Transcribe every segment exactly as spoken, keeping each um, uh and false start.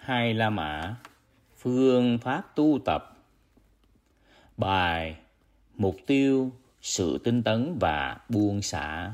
Hai La Mã, phương pháp tu tập. Bài mục tiêu, sự tinh tấn và buông xả.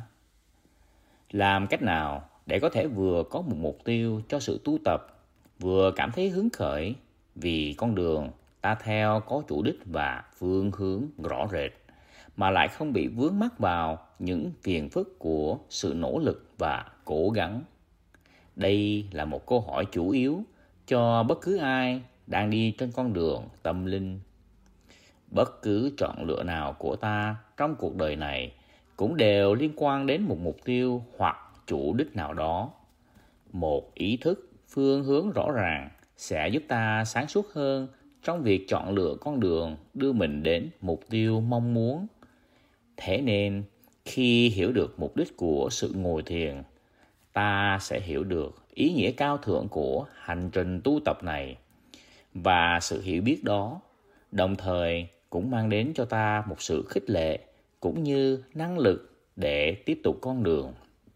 Làm cách nào để có thể vừa có một mục tiêu cho sự tu tập, vừa cảm thấy hứng khởi vì con đường ta theo có chủ đích và phương hướng rõ rệt, mà lại không bị vướng mắc vào những phiền phức của sự nỗ lực và cố gắng? Đây là một câu hỏi chủ yếu cho bất cứ ai đang đi trên con đường tâm linh. Bất cứ chọn lựa nào của ta trong cuộc đời này cũng đều liên quan đến một mục tiêu hoặc chủ đích nào đó. Một ý thức, phương hướng rõ ràng sẽ giúp ta sáng suốt hơn trong việc chọn lựa con đường đưa mình đến mục tiêu mong muốn. Thế nên, khi hiểu được mục đích của sự ngồi thiền, ta sẽ hiểu được ý nghĩa cao thượng của hành trình tu tập này. Và sự hiểu biết đó, đồng thời cũng mang đến cho ta một sự khích lệ cũng như năng lực để tiếp tục con đường.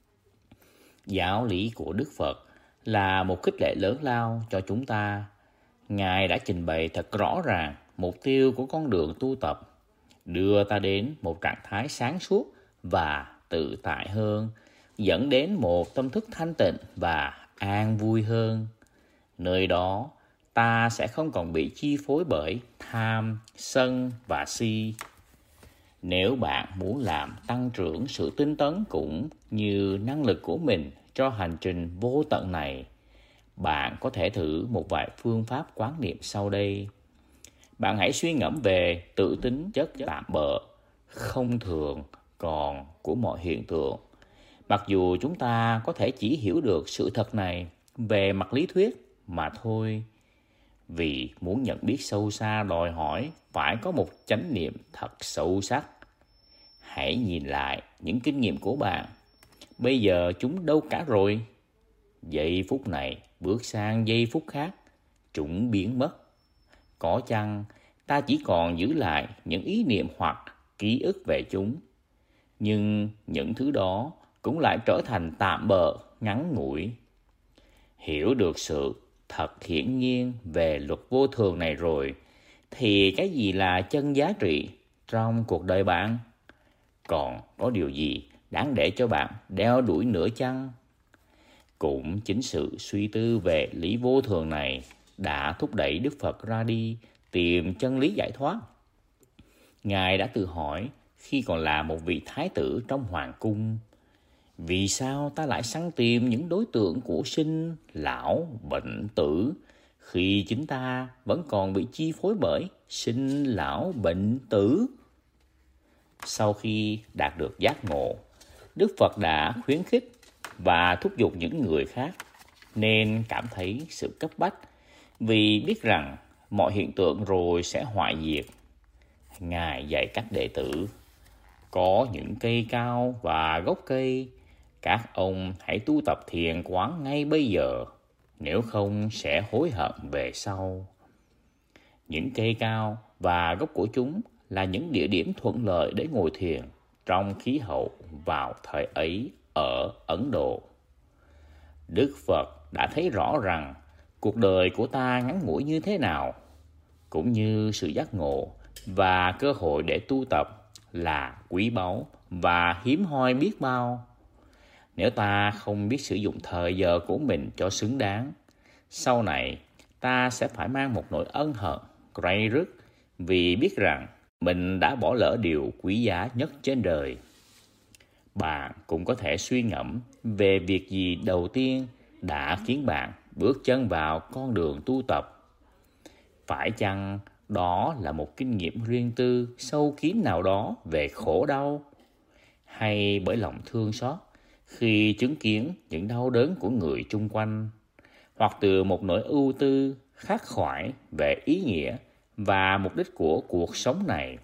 Giáo lý của Đức Phật là một khích lệ lớn lao cho chúng ta. Ngài đã trình bày thật rõ ràng mục tiêu của con đường tu tập, đưa ta đến một trạng thái sáng suốt và tự tại hơn, dẫn đến một tâm thức thanh tịnh và an vui hơn. Nơi đó, ta sẽ không còn bị chi phối bởi tham, sân và si. Nếu bạn muốn làm tăng trưởng sự tinh tấn cũng như năng lực của mình cho hành trình vô tận này, bạn có thể thử một vài phương pháp quán niệm sau đây. Bạn hãy suy ngẫm về tự tính chất tạm bợ, không thường còn của mọi hiện tượng. Mặc dù chúng ta có thể chỉ hiểu được sự thật này về mặt lý thuyết mà thôi, vì muốn nhận biết sâu xa đòi hỏi phải có một chánh niệm thật sâu sắc. Hãy nhìn lại những kinh nghiệm của bạn. Bây giờ chúng đâu cả rồi? Giây phút này bước sang giây phút khác, chúng biến mất. Có chăng ta chỉ còn giữ lại những ý niệm hoặc ký ức về chúng? Nhưng những thứ đó cũng lại trở thành tạm bợ, ngắn ngủi. Hiểu được sự thật hiển nhiên về luật vô thường này rồi, thì cái gì là chân giá trị trong cuộc đời bạn? Còn có điều gì đáng để cho bạn đeo đuổi nữa chăng? Cũng chính sự suy tư về lý vô thường này đã thúc đẩy Đức Phật ra đi tìm chân lý giải thoát. Ngài đã tự hỏi khi còn là một vị thái tử trong hoàng cung: vì sao ta lại săn tìm những đối tượng của sinh, lão, bệnh, tử, khi chính ta vẫn còn bị chi phối bởi sinh, lão, bệnh, tử? Sau khi đạt được giác ngộ, Đức Phật đã khuyến khích và thúc giục những người khác nên cảm thấy sự cấp bách, vì biết rằng mọi hiện tượng rồi sẽ hoại diệt. Ngài dạy các đệ tử: có những cây cao và gốc cây, các ông hãy tu tập thiền quán ngay bây giờ, nếu không sẽ hối hận về sau. Những cây cao và gốc của chúng là những địa điểm thuận lợi để ngồi thiền trong khí hậu vào thời ấy ở Ấn Độ. Đức Phật đã thấy rõ rằng cuộc đời của ta ngắn ngủi như thế nào, cũng như sự giác ngộ và cơ hội để tu tập là quý báu và hiếm hoi biết bao. Nếu ta không biết sử dụng thời giờ của mình cho xứng đáng, sau này ta sẽ phải mang một nỗi ân hận gay rứt vì biết rằng mình đã bỏ lỡ điều quý giá nhất trên đời. Bạn cũng có thể suy ngẫm về việc gì đầu tiên đã khiến bạn bước chân vào con đường tu tập. Phải chăng đó là một kinh nghiệm riêng tư sâu kín nào đó về khổ đau, hay bởi lòng thương xót khi chứng kiến những đau đớn của người chung quanh, hoặc từ một nỗi ưu tư khắc khoải về ý nghĩa và mục đích của cuộc sống này?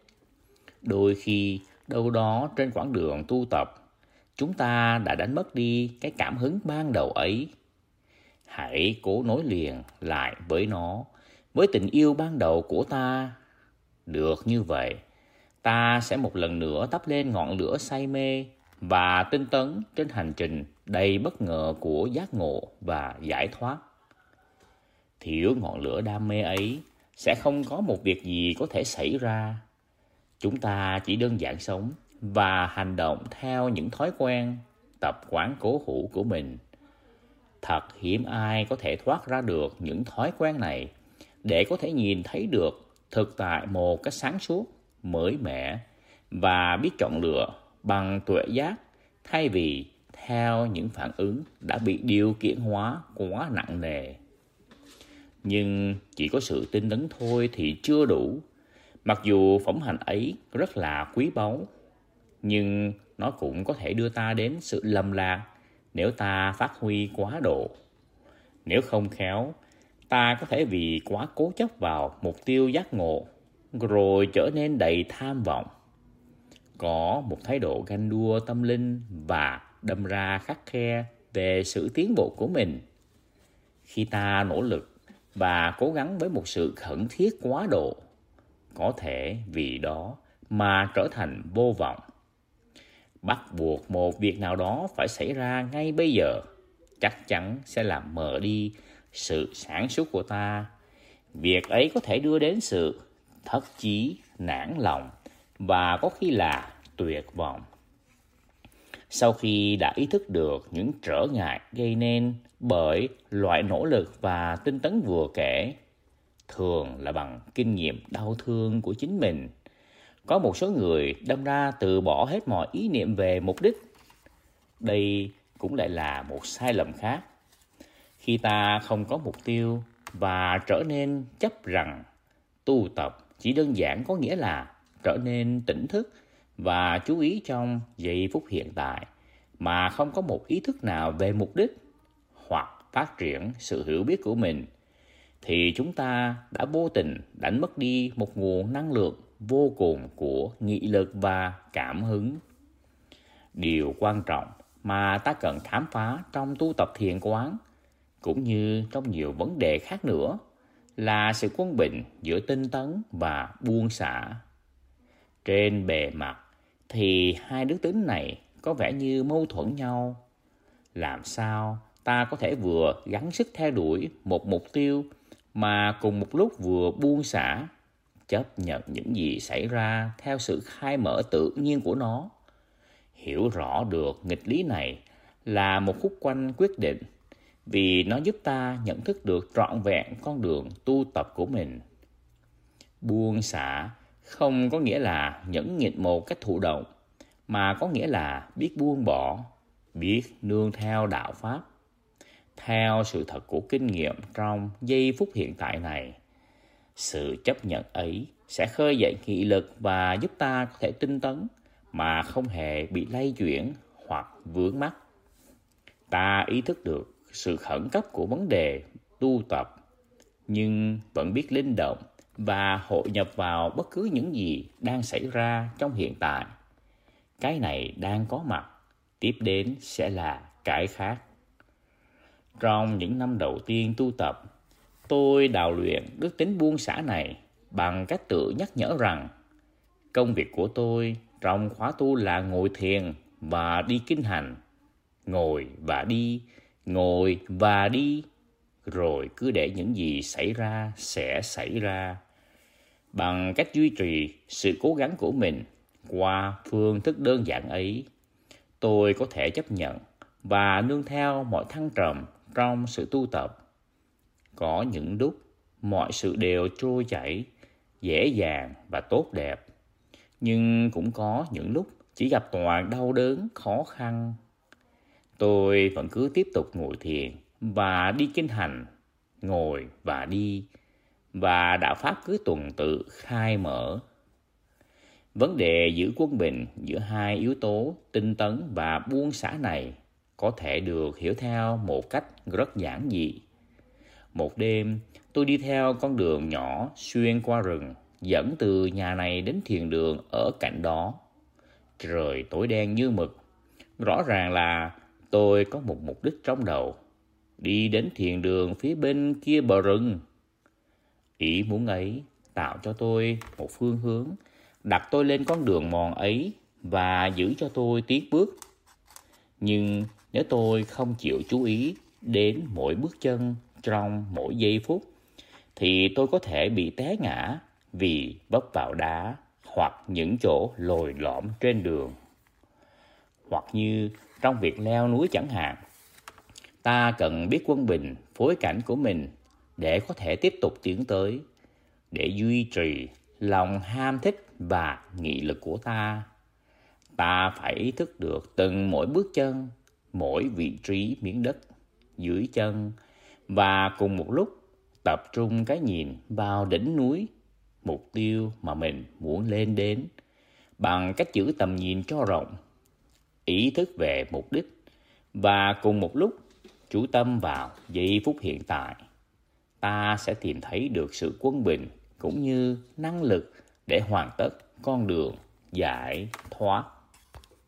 Đôi khi đâu đó trên quãng đường tu tập, chúng ta đã đánh mất đi cái cảm hứng ban đầu ấy. Hãy cố nối liền lại với nó, với tình yêu ban đầu của ta. Được như vậy, ta sẽ một lần nữa thắp lên ngọn lửa say mê và tinh tấn trên hành trình đầy bất ngờ của giác ngộ và giải thoát. Thiếu ngọn lửa đam mê ấy, sẽ không có một việc gì có thể xảy ra. Chúng ta chỉ đơn giản sống và hành động theo những thói quen, tập quán cố hữu của mình. Thật hiếm ai có thể thoát ra được những thói quen này để có thể nhìn thấy được thực tại một cách sáng suốt, mới mẻ và biết chọn lựa bằng tuệ giác thay vì theo những phản ứng đã bị điều kiện hóa quá nặng nề. Nhưng chỉ có sự tinh tấn thôi thì chưa đủ. Mặc dù phẩm hạnh ấy rất là quý báu, nhưng nó cũng có thể đưa ta đến sự lầm lạc nếu ta phát huy quá độ. Nếu không khéo, ta có thể vì quá cố chấp vào mục tiêu giác ngộ, rồi trở nên đầy tham vọng, có một thái độ ganh đua tâm linh và đâm ra khắt khe về sự tiến bộ của mình. Khi ta nỗ lực và cố gắng với một sự khẩn thiết quá độ, có thể vì đó mà trở thành vô vọng. Bắt buộc một việc nào đó phải xảy ra ngay bây giờ, chắc chắn sẽ làm mờ đi sự sáng suốt của ta. Việc ấy có thể đưa đến sự thất chí, nản lòng và có khi là tuyệt vọng. Sau khi đã ý thức được những trở ngại gây nên bởi loại nỗ lực và tinh tấn vừa kể, thường là bằng kinh nghiệm đau thương của chính mình, có một số người đâm ra từ bỏ hết mọi ý niệm về mục đích. Đây cũng lại là một sai lầm khác. Khi ta không có mục tiêu và trở nên chấp rằng tu tập chỉ đơn giản có nghĩa là trở nên tỉnh thức và chú ý trong giây phút hiện tại, mà không có một ý thức nào về mục đích hoặc phát triển sự hiểu biết của mình, thì chúng ta đã vô tình đánh mất đi một nguồn năng lượng vô cùng của nghị lực và cảm hứng. Điều quan trọng mà ta cần khám phá trong tu tập thiền quán, cũng như trong nhiều vấn đề khác nữa, là sự quân bình giữa tinh tấn và buông xả. Trên bề mặt thì hai đức tính này có vẻ như mâu thuẫn nhau. Làm sao ta có thể vừa gắng sức theo đuổi một mục tiêu mà cùng một lúc vừa buông xả, chấp nhận những gì xảy ra theo sự khai mở tự nhiên của nó? Hiểu rõ được nghịch lý này là một khúc quanh quyết định, vì nó giúp ta nhận thức được trọn vẹn con đường tu tập của mình. Buông xả không có nghĩa là nhẫn nhịn một cách thụ động, mà có nghĩa là biết buông bỏ, biết nương theo đạo pháp, theo sự thật của kinh nghiệm trong giây phút hiện tại này. Sự chấp nhận ấy sẽ khơi dậy nghị lực và giúp ta có thể tinh tấn mà không hề bị lay chuyển hoặc vướng mắc. Ta ý thức được sự khẩn cấp của vấn đề tu tập, nhưng vẫn biết linh động và hội nhập vào bất cứ những gì đang xảy ra trong hiện tại. Cái này đang có mặt, tiếp đến sẽ là cái khác. Trong những năm đầu tiên tu tập, tôi đào luyện đức tính buông xả này bằng cách tự nhắc nhở rằng công việc của tôi trong khóa tu là ngồi thiền và đi kinh hành, ngồi và đi, ngồi và đi, rồi cứ để những gì xảy ra sẽ xảy ra. Bằng cách duy trì sự cố gắng của mình qua phương thức đơn giản ấy, tôi có thể chấp nhận và nương theo mọi thăng trầm trong sự tu tập. Có những lúc mọi sự đều trôi chảy, dễ dàng và tốt đẹp, nhưng cũng có những lúc chỉ gặp toàn đau đớn, khó khăn. Tôi vẫn cứ tiếp tục ngồi thiền và đi kinh hành, ngồi và đi, và đạo pháp cứ tuần tự khai mở. Vấn đề giữ quân bình giữa hai yếu tố tinh tấn và buông xả này có thể được hiểu theo một cách rất giản dị. Một đêm, tôi đi theo con đường nhỏ xuyên qua rừng, dẫn từ nhà này đến thiền đường ở cạnh đó. Trời tối đen như mực. Rõ ràng là tôi có một mục đích trong đầu: đi đến thiền đường phía bên kia bờ rừng. Ý muốn ấy tạo cho tôi một phương hướng, đặt tôi lên con đường mòn ấy và giữ cho tôi tiến bước. Nhưng nếu tôi không chịu chú ý đến mỗi bước chân trong mỗi giây phút, thì tôi có thể bị té ngã vì vấp vào đá hoặc những chỗ lồi lõm trên đường. Hoặc như trong việc leo núi chẳng hạn, ta cần biết quân bình phối cảnh của mình để có thể tiếp tục tiến tới, để duy trì lòng ham thích và nghị lực của ta. Ta phải ý thức được từng mỗi bước chân, mỗi vị trí miếng đất dưới chân, và cùng một lúc tập trung cái nhìn vào đỉnh núi, mục tiêu mà mình muốn lên đến, bằng cách giữ tầm nhìn cho rộng, ý thức về mục đích, và cùng một lúc chú tâm vào giây phút hiện tại. Ta sẽ tìm thấy được sự quân bình cũng như năng lực để hoàn tất con đường giải thoát.